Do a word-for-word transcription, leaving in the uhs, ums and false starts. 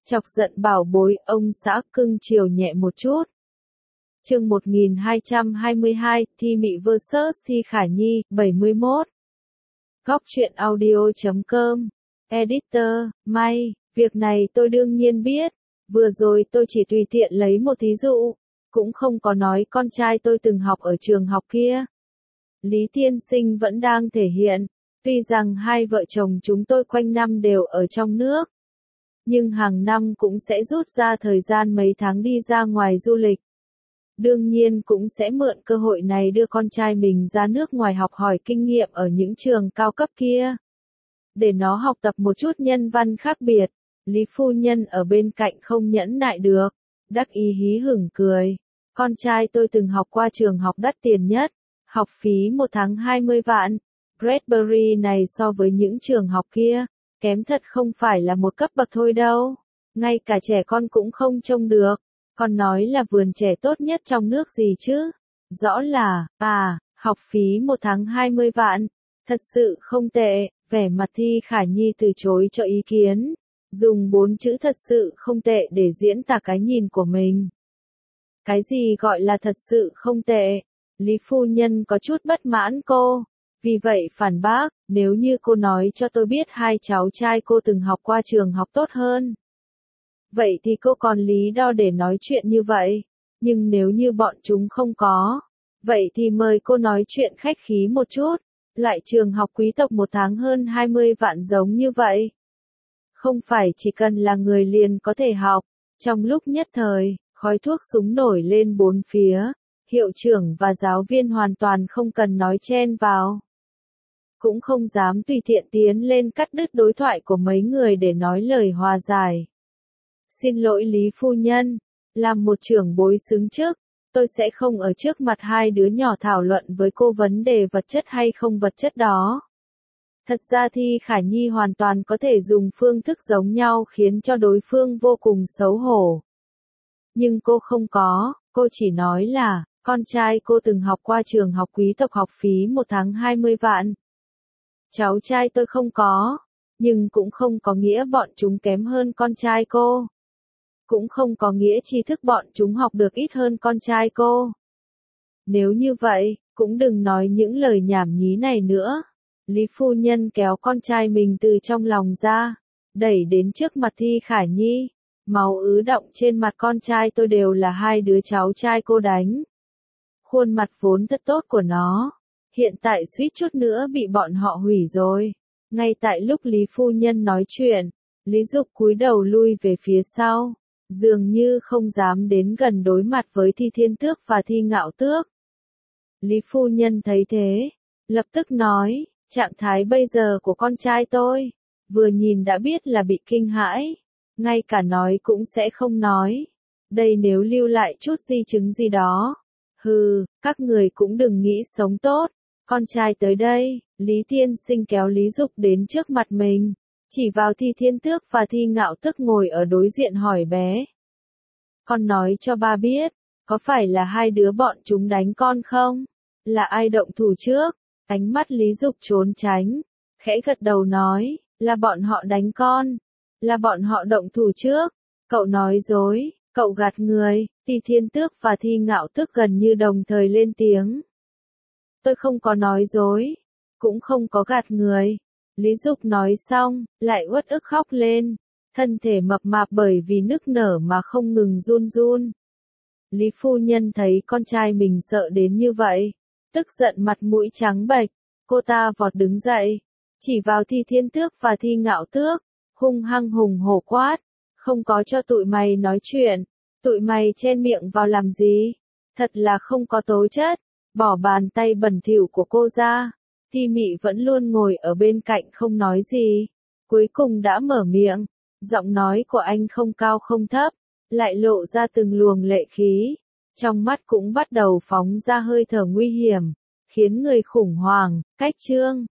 Chọc giận bảo bối, ông xã cưng chiều nhẹ một chút. Chương một nghìn hai trăm hai mươi hai, Thi Mị versus Thi Khả Nhi, bảy mươi mốt. Góc truyện audio chấm com. Editor, May, việc này tôi đương nhiên biết. Vừa rồi tôi chỉ tùy tiện lấy một thí dụ. Cũng không có nói con trai tôi từng học ở trường học kia. Lý tiên sinh vẫn đang thể hiện. Tuy rằng hai vợ chồng chúng tôi quanh năm đều ở trong nước. Nhưng hàng năm cũng sẽ rút ra thời gian mấy tháng đi ra ngoài du lịch. Đương nhiên cũng sẽ mượn cơ hội này đưa con trai mình ra nước ngoài học hỏi kinh nghiệm ở những trường cao cấp kia. Để nó học tập một chút nhân văn khác biệt. Lý phu nhân ở bên cạnh không nhẫn nại được. Đắc ý hí hửng cười. Con trai tôi từng học qua trường học đắt tiền nhất. Học phí một tháng hai mươi vạn. Bradbury này so với những trường học kia. Kém thật không phải là một cấp bậc thôi đâu. Ngay cả trẻ con cũng không trông được. Con nói là vườn trẻ tốt nhất trong nước gì chứ? Rõ là, à, học phí một tháng hai mươi vạn. Thật sự không tệ. Vẻ mặt Thi Khả Nhi từ chối cho ý kiến. Dùng bốn chữ thật sự không tệ để diễn tả cái nhìn của mình. Cái gì gọi là thật sự không tệ? Lý phu nhân có chút bất mãn cô. Vì vậy phản bác, nếu như cô nói cho tôi biết hai cháu trai cô từng học qua trường học tốt hơn. Vậy thì cô còn lý do để nói chuyện như vậy. Nhưng nếu như bọn chúng không có, vậy thì mời cô nói chuyện khách khí một chút. Loại trường học quý tộc một tháng hơn hai mươi vạn giống như vậy. Không phải chỉ cần là người liền có thể học. Trong lúc nhất thời, khói thuốc súng nổi lên bốn phía. Hiệu trưởng và giáo viên hoàn toàn không cần nói chen vào. Cũng không dám tùy tiện tiến lên cắt đứt đối thoại của mấy người để nói lời hòa giải. Xin lỗi Lý phu nhân, làm một trưởng bối xứng chức, tôi sẽ không ở trước mặt hai đứa nhỏ thảo luận với cô vấn đề vật chất hay không vật chất đó. Thật ra Thi Khả Nhi hoàn toàn có thể dùng phương thức giống nhau khiến cho đối phương vô cùng xấu hổ. Nhưng cô không có, cô chỉ nói là, con trai cô từng học qua trường học quý tộc học phí một tháng hai mươi vạn. Cháu trai tôi không có, nhưng cũng không có nghĩa bọn chúng kém hơn con trai cô. Cũng không có nghĩa tri thức bọn chúng học được ít hơn con trai cô. Nếu như vậy, cũng đừng nói những lời nhảm nhí này nữa. Lý phu nhân kéo con trai mình từ trong lòng ra, đẩy đến trước mặt Thi Khả Nhi. Máu ứ động trên mặt con trai tôi đều là hai đứa cháu trai cô đánh. Khuôn mặt vốn thật tốt của nó, hiện tại suýt chút nữa bị bọn họ hủy rồi. Ngay tại lúc Lý phu nhân nói chuyện, Lý Dục cúi đầu lui về phía sau, dường như không dám đến gần đối mặt với Thi Thiên Tước và Thi Ngạo Tước. Lý phu nhân thấy thế, lập tức nói, trạng thái bây giờ của con trai tôi, vừa nhìn đã biết là bị kinh hãi, ngay cả nói cũng sẽ không nói. Đây nếu lưu lại chút di chứng gì đó. Hừ, các người cũng đừng nghĩ sống tốt. Con trai tới đây, Lý tiên sinh kéo Lý Dục đến trước mặt mình, chỉ vào Thi Thiên Tước và Thi Ngạo Tước ngồi ở đối diện hỏi bé. Con nói cho ba biết, có phải là hai đứa bọn chúng đánh con không? Là ai động thủ trước? Ánh mắt Lý Dục trốn tránh, khẽ gật đầu nói, là bọn họ đánh con. Là bọn họ động thủ trước. Cậu nói dối, cậu gạt người. Thi Thiên Tước và Thi Ngạo Tước gần như đồng thời lên tiếng. Tôi không có nói dối, cũng không có gạt người. Lý Dục nói xong, lại uất ức khóc lên, thân thể mập mạp bởi vì nức nở mà không ngừng run run. Lý phu nhân thấy con trai mình sợ đến như vậy, tức giận mặt mũi trắng bệch, cô ta vọt đứng dậy, chỉ vào Thi Thiên Tước và Thi Ngạo Tước, hung hăng hùng hổ quát, không có cho tụi mày nói chuyện, tụi mày chen miệng vào làm gì, thật là không có tố chất. Bỏ bàn tay bẩn thỉu của cô ra. Thi Mị vẫn luôn ngồi ở bên cạnh không nói gì. Cuối cùng đã mở miệng. Giọng nói của anh không cao không thấp, lại lộ ra từng luồng lệ khí. Trong mắt cũng bắt đầu phóng ra hơi thở nguy hiểm, khiến người khủng hoảng. Cách chương